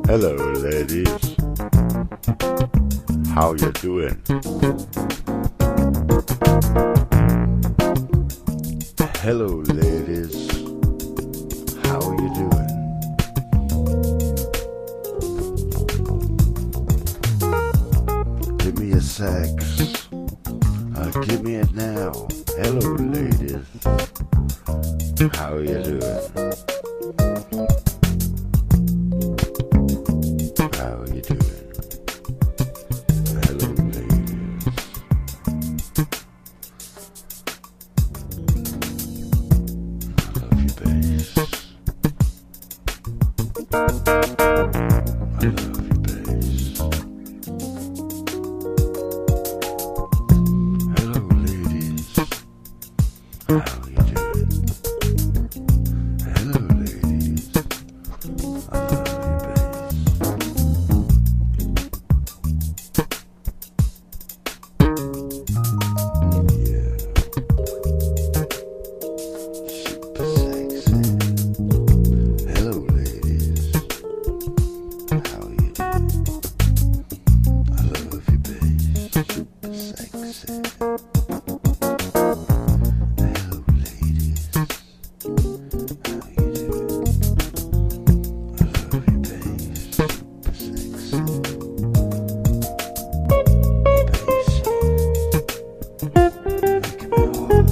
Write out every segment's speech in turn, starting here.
Hello, ladies. How you doing? Hello, ladies. How you doing? Give me a sex. Give me it now. Hello, ladies. How you doing? How you doing? Hello, ladies. I love you, bass. I love you, bass. Hello, ladies. How you doing? Hello, ladies. I love you, bass. Yeah. Super sexy. Hello, ladies. How you doing? I love you, bass. Super sexy. Hello, ladies. How you doing? I love you, bass. Super sexy. Bass. Make me hot.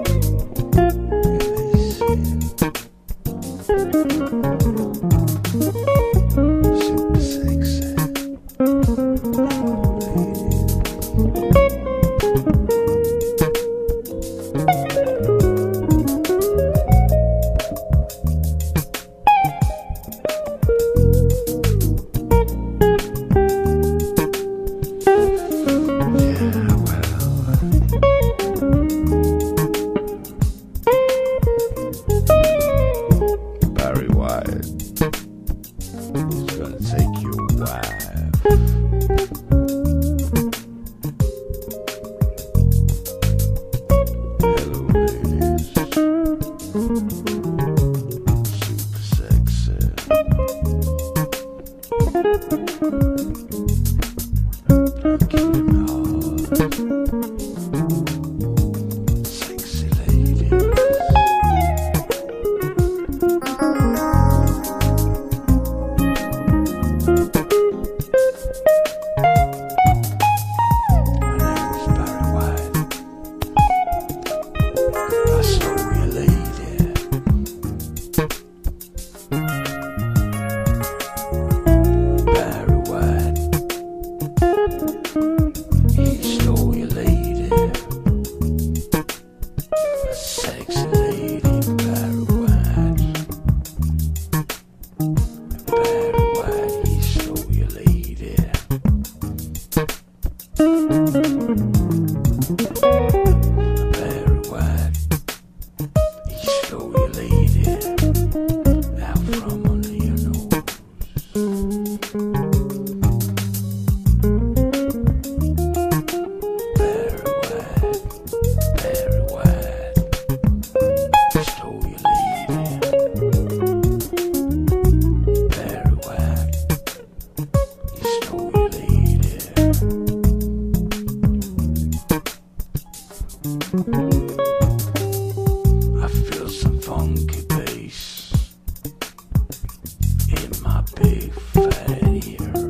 Super sexy. Barry White. He's gonna take your wife. Hello, ladies. Super sexy. Give me hard. Sexy ladies. My name's Barry White. I saw you lady. Barry White. He stole your lady. A sexy lady, Barry White. Barry White, he stole your lady. Barry White, he stole your lady out from under your nose. Barry White, he stole your lady. Barry White, he stole your lady. I feel some funky bass in my big fat ear.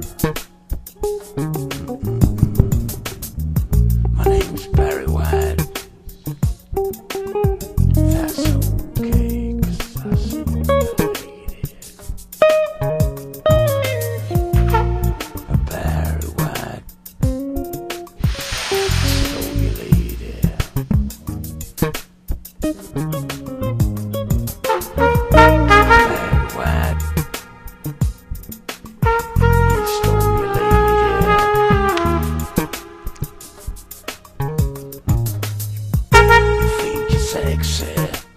My name's Barry White. That's okay, 'cause I stole your lady. Barry White, stole your lady. Barry White, he stole your lady. You think you're sexy?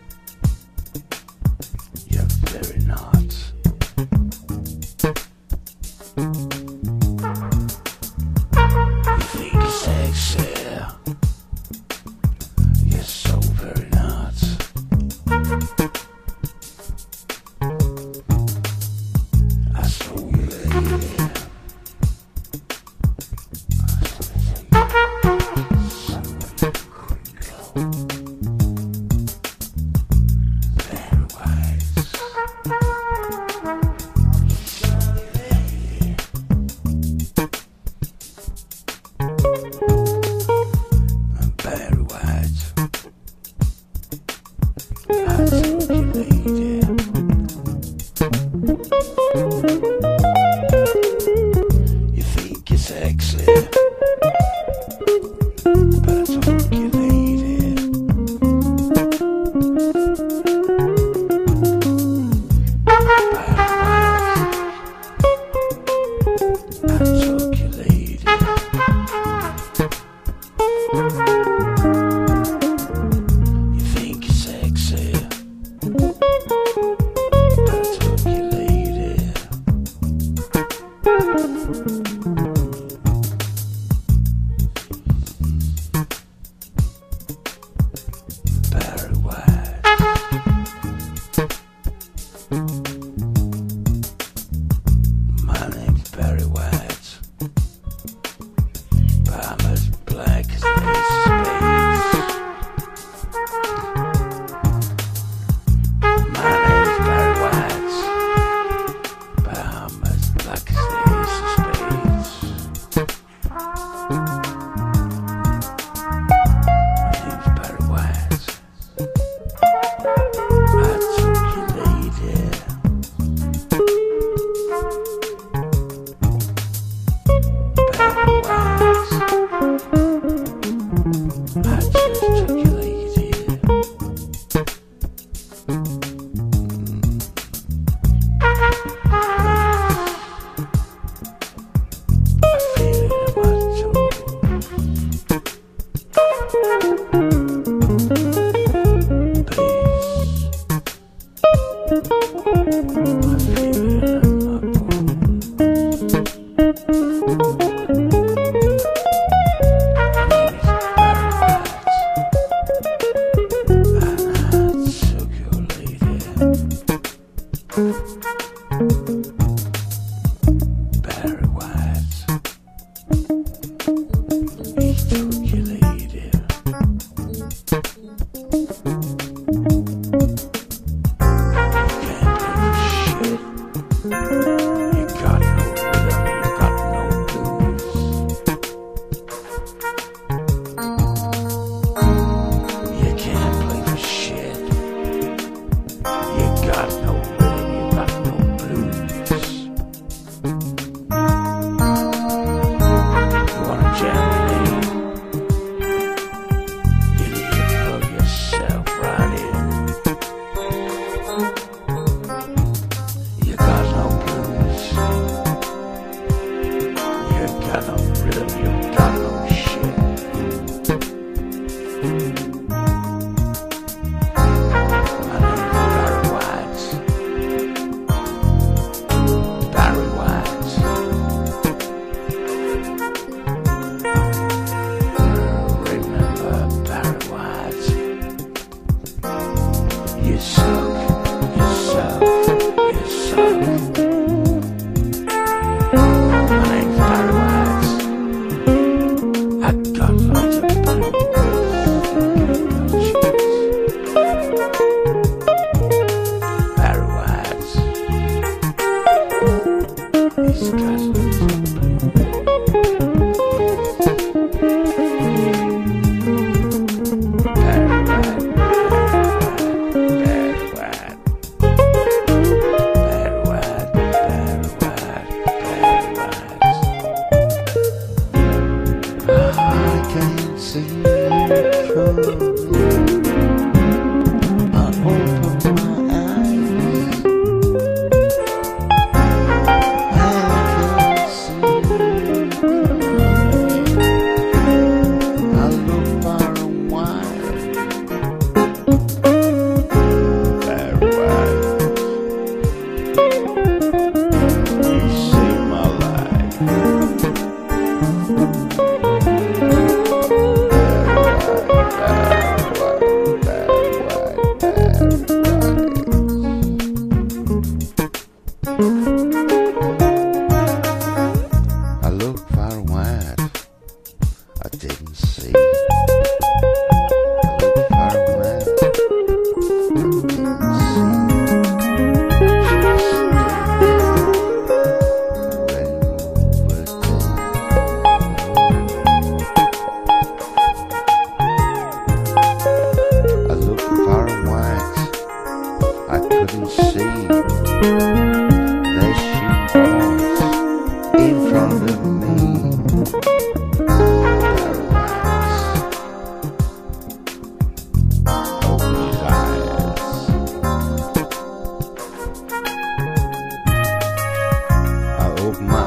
You're very not. You think you're sexy? You're so very not. I stole your lady. I took you, lady. You think you're sexy, but I took you, lady. I took you, lady. You think you're sexy,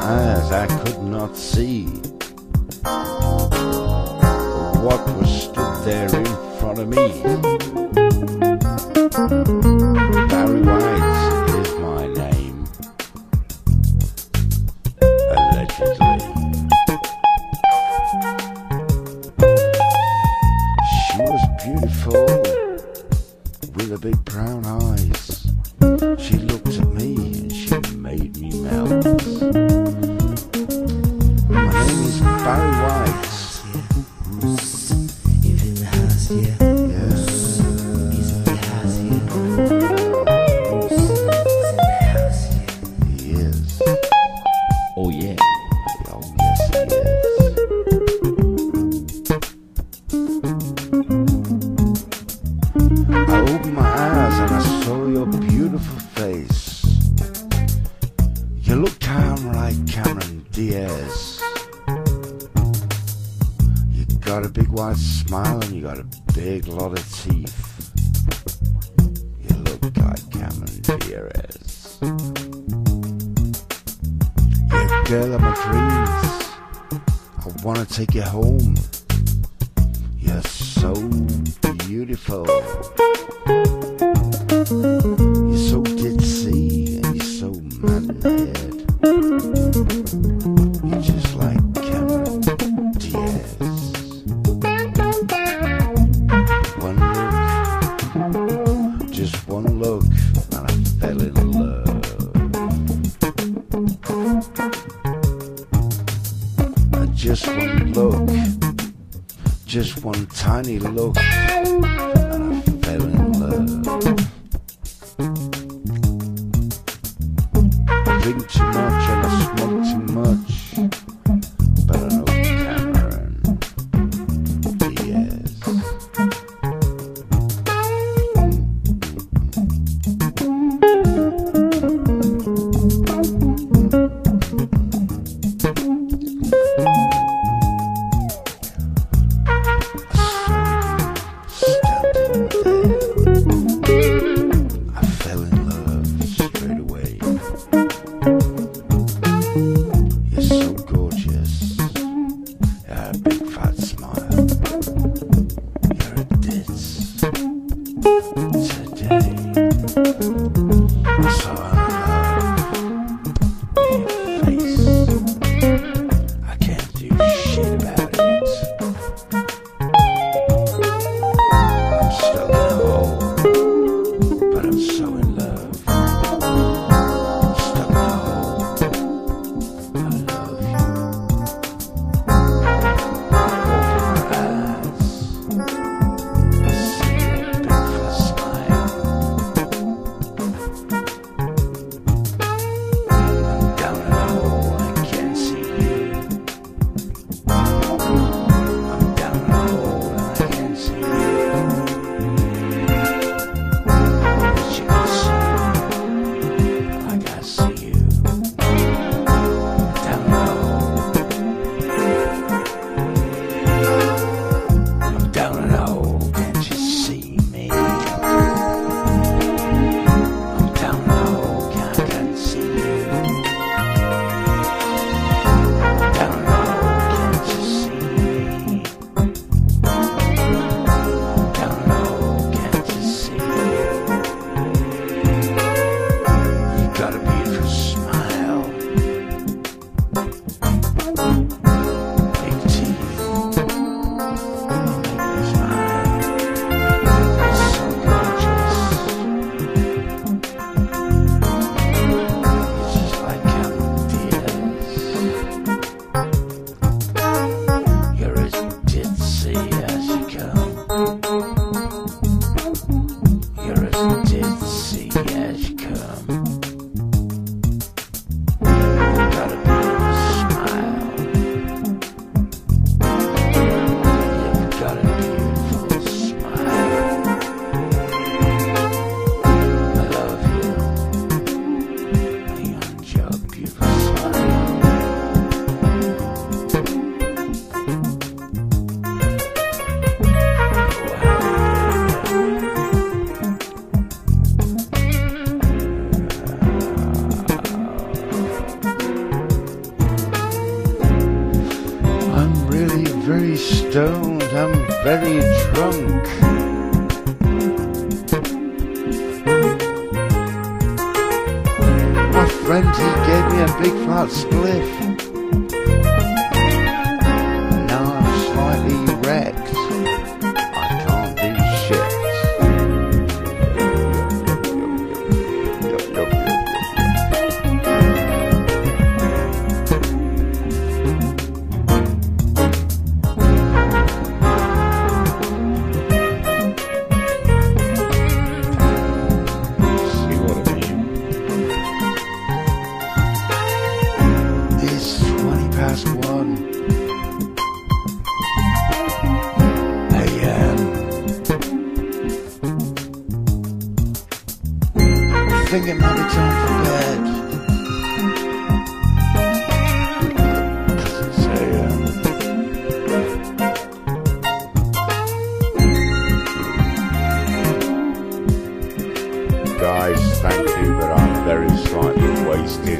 eyes I could not see what was stood there in front of me. Barry White is my name, allegedly. She was beautiful, with the big brown eyes. She looked at me and she made me melt. My name is Barry White. Oh yeah. Oh yes he is. I opened my eyes and I saw your beautiful face. You look kind of like Cameron Diaz. You got a big white smile and you got a big lot of teeth. You look like Cameron Diaz. You're a girl of my dreams. I wanna take you home. You're so beautiful. You're so ditzy and you're so mad in the head. You're just like Cameron Diaz. One look, just one look, and I fell in love. And just one look, just one tiny look, and I fell in love. I drink too much and I smoke too much, but I know Cameron Diaz. I saw you don't, I'm very drunk. My friend, he gave me a big fat spliff. Now I'm slightly wrecked. I can't do shit. See what I mean? It's 1:20 a.m. I think it might be time for bed. 'Cause it's a.m. Guys, thank you, but I'm very slightly wasted.